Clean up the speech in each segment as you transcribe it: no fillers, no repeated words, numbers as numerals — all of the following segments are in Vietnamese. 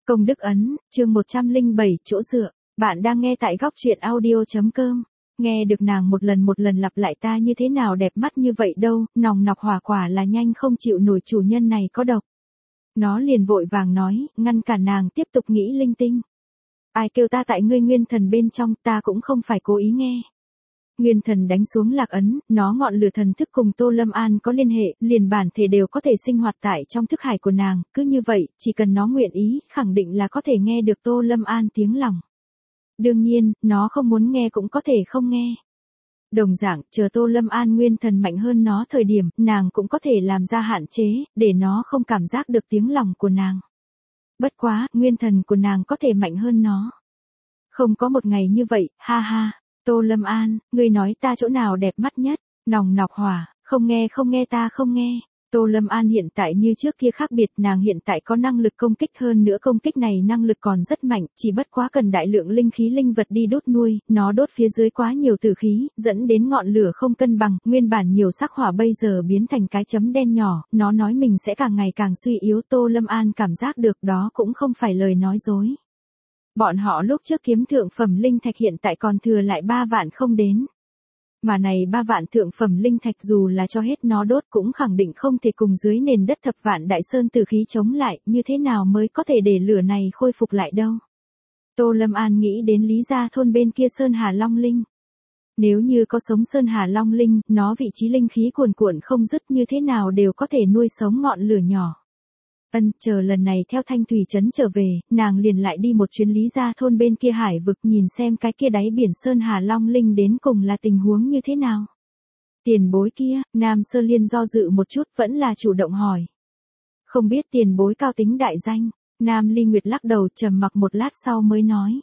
Công đức ấn, chương 107, chỗ dựa. Bạn đang nghe tại góc truyện audio.com. Nghe được nàng một lần lặp lại ta như thế nào đẹp mắt như vậy đâu, nòng nọc hỏa quả là nhanh không chịu nổi, chủ nhân này có độc. Nó liền vội vàng nói, ngăn cản nàng tiếp tục nghĩ linh tinh. Ai kêu ta tại ngươi nguyên thần bên trong, ta cũng không phải cố ý nghe. Nguyên thần đánh xuống lạc ấn, nó ngọn lửa thần thức cùng Tô Lâm An có liên hệ, liền bản thể đều có thể sinh hoạt tại trong thức hải của nàng, cứ như vậy, chỉ cần nó nguyện ý, khẳng định là có thể nghe được Tô Lâm An tiếng lòng. Đương nhiên, nó không muốn nghe cũng có thể không nghe. Đồng dạng, chờ Tô Lâm An nguyên thần mạnh hơn nó thời điểm, nàng cũng có thể làm ra hạn chế, để nó không cảm giác được tiếng lòng của nàng. Bất quá, nguyên thần của nàng có thể mạnh hơn nó. Không có một ngày như vậy, ha ha. Tô Lâm An, ngươi nói ta chỗ nào đẹp mắt nhất? Nòng nọc hỏa, không nghe ta không nghe. Tô Lâm An hiện tại như trước kia khác biệt, nàng hiện tại có năng lực công kích, hơn nữa công kích này năng lực còn rất mạnh, chỉ bất quá cần đại lượng linh khí linh vật đi đốt nuôi, nó đốt phía dưới quá nhiều tử khí, dẫn đến ngọn lửa không cân bằng, nguyên bản nhiều sắc hỏa bây giờ biến thành cái chấm đen nhỏ, nó nói mình sẽ càng ngày càng suy yếu. Tô Lâm An cảm giác được đó cũng không phải lời nói dối. Bọn họ lúc trước kiếm thượng phẩm linh thạch hiện tại còn thừa lại 3 vạn không đến. Mà này 3 vạn thượng phẩm linh thạch dù là cho hết nó đốt cũng khẳng định không thể cùng dưới nền đất thập vạn đại sơn tử khí chống lại, như thế nào mới có thể để lửa này khôi phục lại đâu. Tô Lâm An nghĩ đến Lý Gia thôn bên kia Sơn Hà Long Linh. Nếu như có sống Sơn Hà Long Linh, nó vị trí linh khí cuồn cuộn không dứt, như thế nào đều có thể nuôi sống ngọn lửa nhỏ. Chờ lần này theo Thanh Thủy Trấn trở về, nàng liền lại đi một chuyến Lý Gia thôn bên kia hải vực, nhìn xem cái kia đáy biển Sơn Hà Long Linh đến cùng là tình huống như thế nào. Tiền bối kia, Nam Sơ Liên do dự một chút vẫn là chủ động hỏi. Không biết tiền bối cao tính đại danh. Nam Ly Nguyệt lắc đầu trầm mặc một lát sau mới nói.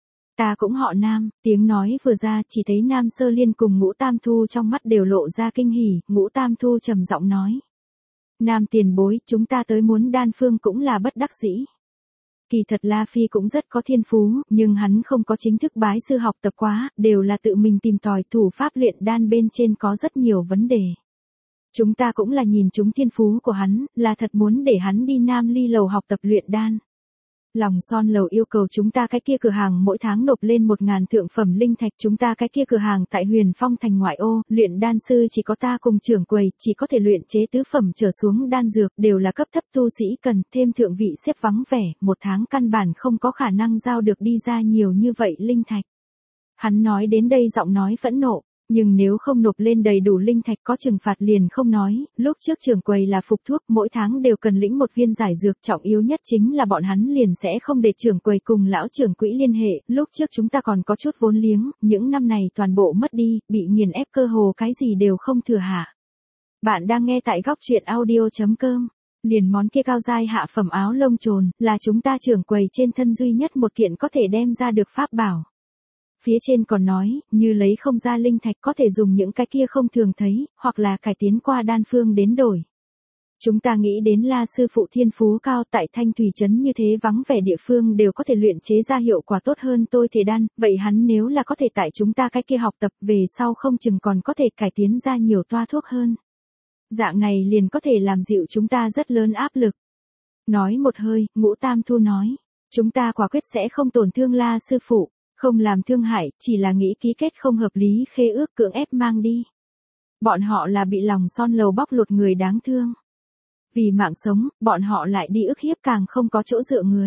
Ta cũng họ Nam. Tiếng nói vừa ra chỉ thấy Nam Sơ Liên cùng Ngũ Tam Thu trong mắt đều lộ ra kinh hỉ. Ngũ Tam Thu trầm giọng nói. Nam tiền bối, chúng ta tới muốn đan phương cũng là bất đắc dĩ. Kỳ thật La Phi cũng rất có thiên phú, nhưng hắn không có chính thức bái sư học tập quá, đều là tự mình tìm tòi, thủ pháp luyện đan bên trên có rất nhiều vấn đề. Chúng ta cũng là nhìn chúng thiên phú của hắn, là thật muốn để hắn đi Nam Ly lầu học tập luyện đan. Lòng Son lầu yêu cầu chúng ta cái kia cửa hàng mỗi tháng nộp lên 1.000 thượng phẩm linh thạch, chúng ta cái kia cửa hàng tại Huyền Phong thành ngoại ô, luyện đan sư chỉ có ta cùng trưởng quầy, chỉ có thể luyện chế tứ phẩm trở xuống đan dược, đều là cấp thấp tu sĩ cần, thêm thượng vị xếp vắng vẻ, một tháng căn bản không có khả năng giao được đi ra nhiều như vậy linh thạch. Hắn nói đến đây giọng nói phẫn nộ. Nhưng nếu không nộp lên đầy đủ linh thạch có trừng phạt liền không nói, lúc trước trưởng quầy là phục thuốc, mỗi tháng đều cần lĩnh một viên giải dược, trọng yếu nhất chính là bọn hắn liền sẽ không để trưởng quầy cùng lão trưởng quỹ liên hệ, lúc trước chúng ta còn có chút vốn liếng, những năm này toàn bộ mất đi, bị nghiền ép cơ hồ cái gì đều không thừa hạ. Bạn đang nghe tại góc truyện audio.com. Liền món kia cao giai hạ phẩm áo lông trồn, là chúng ta trưởng quầy trên thân duy nhất một kiện có thể đem ra được pháp bảo. Phía trên còn nói, như lấy không ra linh thạch có thể dùng những cái kia không thường thấy, hoặc là cải tiến qua đan phương đến đổi. Chúng ta nghĩ đến La sư phụ thiên phú cao, tại Thanh Thủy Trấn như thế vắng vẻ địa phương đều có thể luyện chế ra hiệu quả tốt hơn tôi thể đan, vậy hắn nếu là có thể tại chúng ta cái kia học tập về sau không chừng còn có thể cải tiến ra nhiều toa thuốc hơn. Dạng này liền có thể làm dịu chúng ta rất lớn áp lực. Nói một hơi, Ngũ Tam Thu nói, chúng ta quả quyết sẽ không tổn thương La sư phụ. Không làm thương hại, chỉ là nghĩ ký kết không hợp lý khế ước cưỡng ép mang đi. Bọn họ là bị Lòng Son lầu bóc lột người đáng thương. Vì mạng sống, bọn họ lại đi ức hiếp càng không có chỗ dựa người.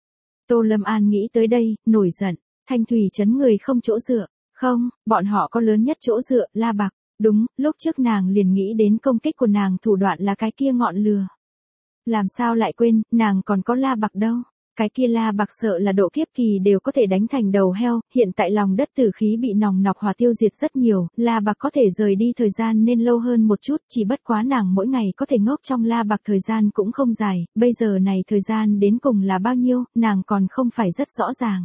Tô Lâm An nghĩ tới đây, nổi giận. Thanh Thủy Trấn người không chỗ dựa. Không, bọn họ có lớn nhất chỗ dựa, La Bạc. Đúng, lúc trước nàng liền nghĩ đến công kích của nàng thủ đoạn là cái kia ngọn lửa. Làm sao lại quên, nàng còn có La Bạc đâu. Cái kia La Bạc sợ là độ kiếp kỳ đều có thể đánh thành đầu heo, hiện tại lòng đất tử khí bị nòng nọc hỏa tiêu diệt rất nhiều, La Bạc có thể rời đi thời gian nên lâu hơn một chút, chỉ bất quá nàng mỗi ngày có thể ngốc trong La Bạc thời gian cũng không dài, bây giờ này thời gian đến cùng là bao nhiêu, nàng còn không phải rất rõ ràng.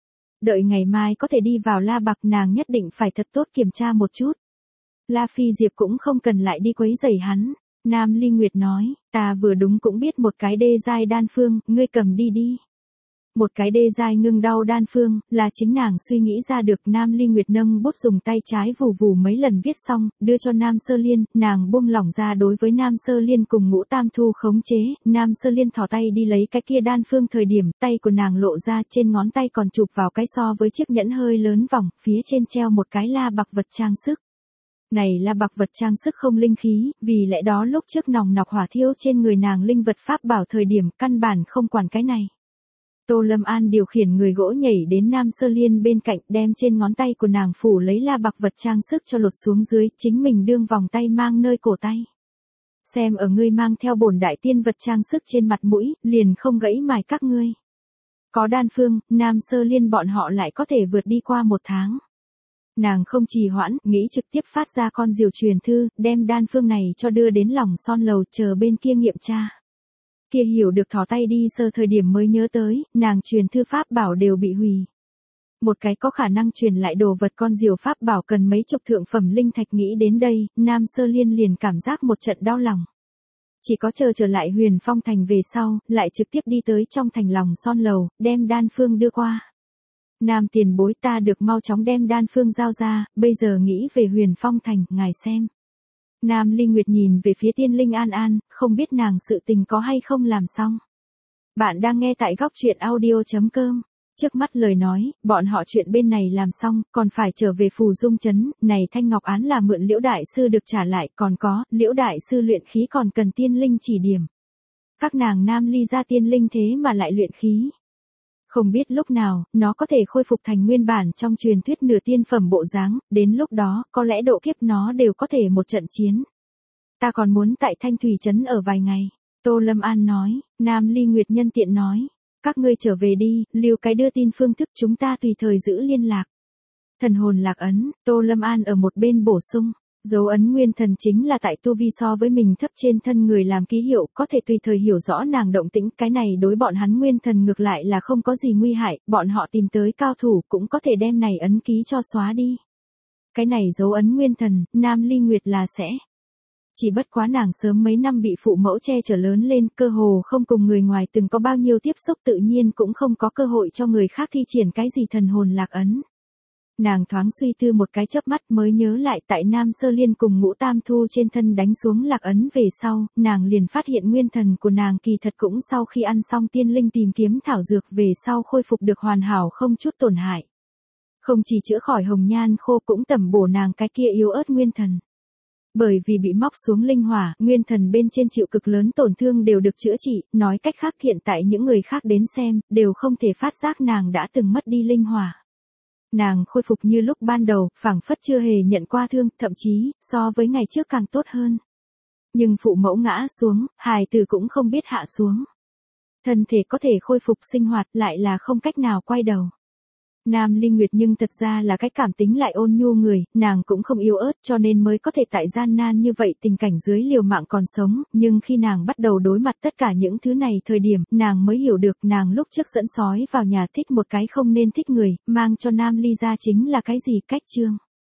Đợi ngày mai có thể đi vào La Bạc nàng nhất định phải thật tốt kiểm tra một chút. La Phi Diệp cũng không cần lại đi quấy rầy hắn. Nam Ly Nguyệt nói, ta vừa đúng cũng biết một cái đê giai đan phương, ngươi cầm đi đi. Một cái đê dai ngưng đau đan phương, là chính nàng suy nghĩ ra được. Nam Ly Nguyệt nâng bút dùng tay trái vù vù mấy lần viết xong, đưa cho Nam Sơ Liên, nàng buông lỏng ra đối với Nam Sơ Liên cùng Ngũ Tam Thu khống chế. Nam Sơ Liên thò tay đi lấy cái kia đan phương thời điểm, tay của nàng lộ ra, trên ngón tay còn chụp vào cái so với chiếc nhẫn hơi lớn vòng, phía trên treo một cái la bạc vật trang sức. Này là bạc vật trang sức không linh khí, vì lẽ đó lúc trước nòng nọc hỏa thiêu trên người nàng linh vật pháp bảo thời điểm căn bản không quản cái này. Tô Lâm An điều khiển người gỗ nhảy đến Nam Sơ Liên bên cạnh, đem trên ngón tay của nàng phủ lấy la bạc vật trang sức cho lột xuống dưới, chính mình đương vòng tay mang nơi cổ tay. Xem ở ngươi mang theo bổn đại tiên vật trang sức trên mặt mũi, liền không gãy mài các ngươi. Có đan phương, Nam Sơ Liên bọn họ lại có thể vượt đi qua 1 tháng. Nàng không trì hoãn, nghĩ trực tiếp phát ra con diều truyền thư, đem đan phương này cho đưa đến lòng son lầu chờ bên kia nghiệm tra. Kia hiểu được thò tay đi sơ thời điểm mới nhớ tới, nàng truyền thư pháp bảo đều bị hủy. Một cái có khả năng truyền lại đồ vật con diều pháp bảo cần mấy chục thượng phẩm linh thạch, nghĩ đến đây, Nam Sơ Liên liền cảm giác một trận đau lòng. Chỉ có chờ trở lại Huyền Phong thành về sau, lại trực tiếp đi tới trong thành lòng son lầu, đem đan phương đưa qua. Nam tiền bối, ta được mau chóng đem đan phương giao ra, bây giờ nghĩ về Huyền Phong thành, ngài xem. Nam Ly Nguyệt nhìn về phía Tiên Linh An An, không biết nàng sự tình có hay không làm xong. Bạn đang nghe tại góc truyện audio.com. Trước mắt lời nói, bọn họ chuyện bên này làm xong, còn phải trở về Phù Dung Trấn, này thanh ngọc án là mượn Liễu Đại Sư được trả lại, còn có, Liễu Đại Sư luyện khí còn cần tiên linh chỉ điểm. Các nàng Nam Ly ra tiên linh thế mà lại luyện khí. Không biết lúc nào, nó có thể khôi phục thành nguyên bản trong truyền thuyết nửa tiên phẩm bộ dáng, đến lúc đó, có lẽ độ kiếp nó đều có thể một trận chiến. Ta còn muốn tại Thanh Thủy Trấn ở vài ngày. Tô Lâm An nói, Nam Ly Nguyệt nhân tiện nói. Các ngươi trở về đi, lưu cái đưa tin phương thức chúng ta tùy thời giữ liên lạc. Thần hồn lạc ấn, Tô Lâm An ở một bên bổ sung. Dấu ấn nguyên thần chính là tại tu vi so với mình thấp trên thân người làm ký hiệu, có thể tùy thời hiểu rõ nàng động tĩnh, cái này đối bọn hắn nguyên thần ngược lại là không có gì nguy hại, bọn họ tìm tới cao thủ cũng có thể đem này ấn ký cho xóa đi. Cái này dấu ấn nguyên thần, Nam Ly Nguyệt là sẽ. Chỉ bất quá nàng sớm mấy năm bị phụ mẫu che chở lớn lên, cơ hồ không cùng người ngoài từng có bao nhiêu tiếp xúc, tự nhiên cũng không có cơ hội cho người khác thi triển cái gì thần hồn lạc ấn. Nàng thoáng suy tư một cái chớp mắt mới nhớ lại tại Nam Sơ Liên cùng Ngũ Tam Thu trên thân đánh xuống lạc ấn về sau, nàng liền phát hiện nguyên thần của nàng kỳ thật cũng sau khi ăn xong tiên linh tìm kiếm thảo dược về sau khôi phục được hoàn hảo không chút tổn hại. Không chỉ chữa khỏi hồng nhan khô cũng tẩm bổ nàng cái kia yếu ớt nguyên thần. Bởi vì bị móc xuống linh hỏa, nguyên thần bên trên chịu cực lớn tổn thương đều được chữa trị, nói cách khác hiện tại những người khác đến xem, đều không thể phát giác nàng đã từng mất đi linh hỏa. Nàng khôi phục như lúc ban đầu, phảng phất chưa hề nhận qua thương, thậm chí, so với ngày trước càng tốt hơn. Nhưng phụ mẫu ngã xuống, hài tử cũng không biết hạ xuống. Thân thể có thể khôi phục sinh hoạt lại là không cách nào quay đầu. Nam Ly Nguyệt nhưng thật ra là cái cảm tính lại ôn nhu người, nàng cũng không yếu ớt cho nên mới có thể tại gian nan như vậy tình cảnh dưới liều mạng còn sống, nhưng khi nàng bắt đầu đối mặt tất cả những thứ này thời điểm, nàng mới hiểu được nàng lúc trước dẫn sói vào nhà thích một cái không nên thích người, mang cho Nam Ly ra chính là cái gì cách chương.